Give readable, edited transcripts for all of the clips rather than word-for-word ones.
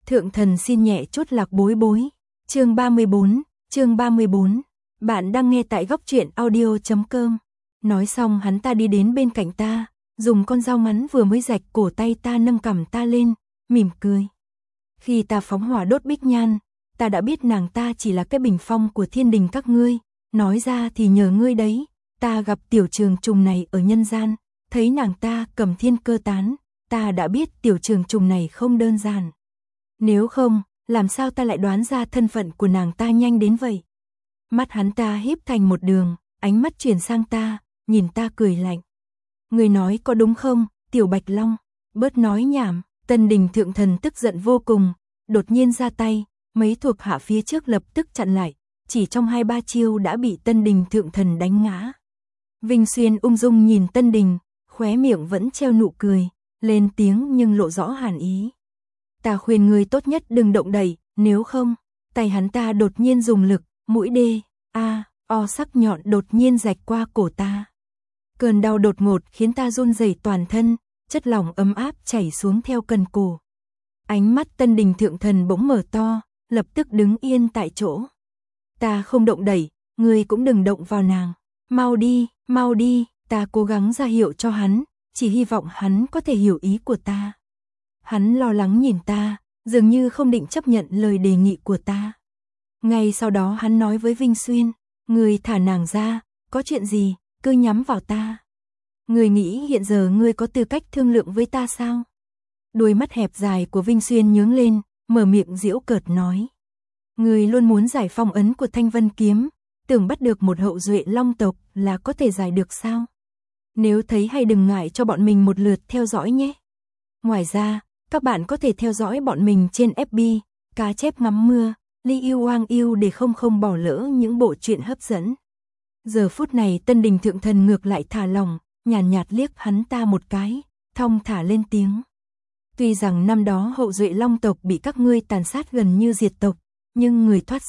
Thượng thần xin nhẹ chút lạc bối bối. Chương 34. Bạn đang nghe tại góc truyện audio.com. Nói xong hắn ta đi đến bên cạnh ta, dùng con dao ngắn vừa mới rạch cổ tay ta nâng cằm ta lên, mỉm cười. Khi ta phóng hỏa đốt bích nhan, ta đã biết nàng ta chỉ là cái bình phong của thiên đình các ngươi, nói ra thì nhờ ngươi đấy, ta gặp tiểu trường trùng này ở nhân gian, thấy nàng ta cầm thiên cơ tán, ta đã biết tiểu trường trùng này không đơn giản. Nếu không, làm sao ta lại đoán ra thân phận của nàng ta nhanh đến vậy? Mắt hắn ta híp thành một đường, ánh mắt chuyển sang ta, nhìn ta cười lạnh. Ngươi nói có đúng không, tiểu Bạch Long? Bớt nói nhảm. Tân Đình Thượng Thần tức giận vô cùng, đột nhiên ra tay, mấy thuộc hạ phía trước lập tức chặn lại, chỉ trong 2-3 chiêu đã bị Tân Đình Thượng Thần đánh ngã. Vinh Xuyên ung dung nhìn Tân Đình, khóe miệng vẫn treo nụ cười, lên tiếng nhưng lộ rõ hàn ý. Ta khuyên ngươi tốt nhất đừng động đậy, nếu không, tay hắn ta đột nhiên dùng lực, mũi o sắc nhọn đột nhiên rạch qua cổ ta. Cơn đau đột ngột khiến ta run rẩy toàn thân, chất lỏng ấm áp chảy xuống theo cần cổ. Ánh mắt Tân Đình Thượng Thần bỗng mở to, lập tức đứng yên tại chỗ. Ta không động đẩy, ngươi cũng đừng động vào nàng. Mau đi, ta cố gắng ra hiệu cho hắn, chỉ hy vọng hắn có thể hiểu ý của ta. Hắn lo lắng nhìn ta, dường như không định chấp nhận lời đề nghị của ta. Ngay sau đó hắn nói với Vinh Xuyên, ngươi thả nàng ra, có chuyện gì, cứ nhắm vào ta. Ngươi nghĩ hiện giờ ngươi có tư cách thương lượng với ta sao? Đôi mắt hẹp dài của Vinh Xuyên nhướng lên, mở miệng giễu cợt nói. Ngươi luôn muốn giải phong ấn của Thanh Vân Kiếm, tưởng bắt được một hậu duệ long tộc là có thể giải được sao? Nếu thấy hay đừng ngại cho bọn mình một lượt theo dõi nhé. Ngoài ra, các bạn có thể theo dõi bọn mình trên FB, Cá Chép Ngắm Mưa, Li Yêu Hoang Yêu để không bỏ lỡ những bộ truyện hấp dẫn. Giờ phút này Tân Đình Thượng Thần ngược lại thả lòng, nhàn nhạt liếc hắn ta một cái, thong thả lên tiếng. Tuy rằng năm đó hậu duệ long tộc bị các ngươi tàn sát gần như diệt tộc, nhưng người thoát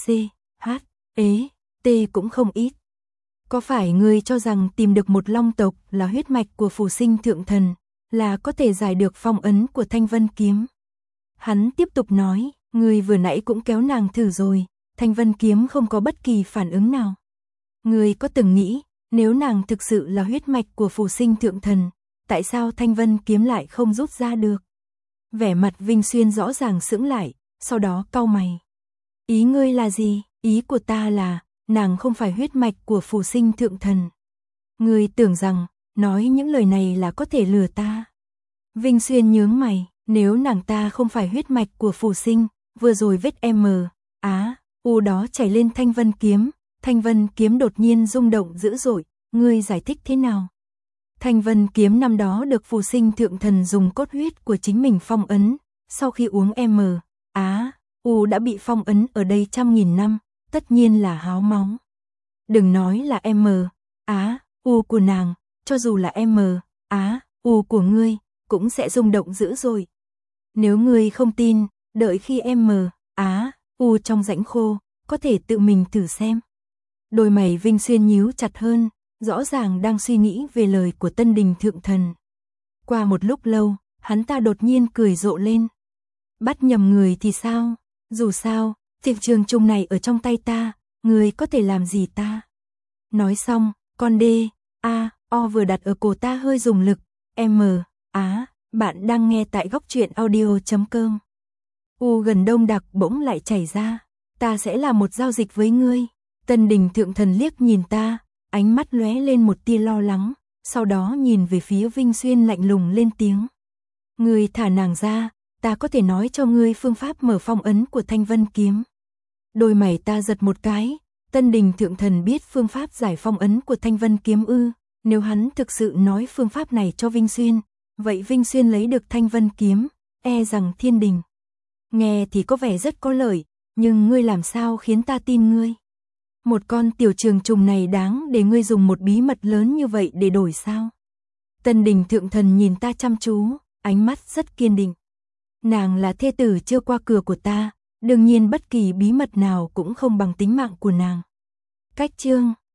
T cũng không ít. Có phải ngươi cho rằng tìm được một long tộc là huyết mạch của Phù Sinh Thượng Thần, là có thể giải được phong ấn của Thanh Vân Kiếm? Hắn tiếp tục nói, ngươi vừa nãy cũng kéo nàng thử rồi, Thanh Vân Kiếm không có bất kỳ phản ứng nào. Ngươi có từng nghĩ, nếu nàng thực sự là huyết mạch của Phù Sinh Thượng Thần, tại sao Thanh Vân Kiếm lại không rút ra được? Vẻ mặt Vinh Xuyên rõ ràng sững lại, sau đó cau mày. Ý ngươi là gì? Ý của ta là, nàng không phải huyết mạch của Phù Sinh Thượng Thần. Ngươi tưởng rằng, nói những lời này là có thể lừa ta. Vinh Xuyên nhướng mày, nếu nàng ta không phải huyết mạch của Phù Sinh, vừa rồi vết U đó chảy lên Thanh Vân Kiếm đột nhiên rung động dữ dội, ngươi giải thích thế nào? Thanh Vân Kiếm năm đó được Phù Sinh Thượng Thần dùng cốt huyết của chính mình phong ấn, sau khi uống U đã bị phong ấn ở đây 100.000 năm, tất nhiên là háo máu. Đừng nói là U của nàng, cho dù là U của ngươi, cũng sẽ rung động dữ dội. Nếu ngươi không tin, đợi khi U trong rãnh khô, có thể tự mình thử xem. Đôi mày Vinh Xuyên nhíu chặt hơn, rõ ràng đang suy nghĩ về lời của Tân Đình Thượng Thần. Qua một lúc lâu, hắn ta đột nhiên cười rộ lên. Bắt nhầm người thì sao? Dù sao, tiệc trường chung này ở trong tay ta, người có thể làm gì ta? Nói xong, con O vừa đặt ở cổ ta hơi dùng lực. Bạn đang nghe tại góc truyện audio.com. U gần đông đặc bỗng lại chảy ra. Ta sẽ làm một giao dịch với ngươi. Tân Đình Thượng Thần liếc nhìn ta, ánh mắt lóe lên một tia lo lắng, sau đó nhìn về phía Vinh Xuyên lạnh lùng lên tiếng. Ngươi thả nàng ra, ta có thể nói cho ngươi phương pháp mở phong ấn của Thanh Vân Kiếm. Đôi mày ta giật một cái, Tân Đình Thượng Thần biết phương pháp giải phong ấn của Thanh Vân Kiếm ư? Nếu hắn thực sự nói phương pháp này cho Vinh Xuyên, vậy Vinh Xuyên lấy được Thanh Vân Kiếm, e rằng thiên đình. Nghe thì có vẻ rất có lợi, nhưng ngươi làm sao khiến ta tin ngươi? Một con tiểu trường trùng này đáng để ngươi dùng một bí mật lớn như vậy để đổi sao? Tân Đình Thượng Thần nhìn ta chăm chú, ánh mắt rất kiên định. Nàng là thê tử chưa qua cửa của ta, đương nhiên bất kỳ bí mật nào cũng không bằng tính mạng của nàng. Cách chương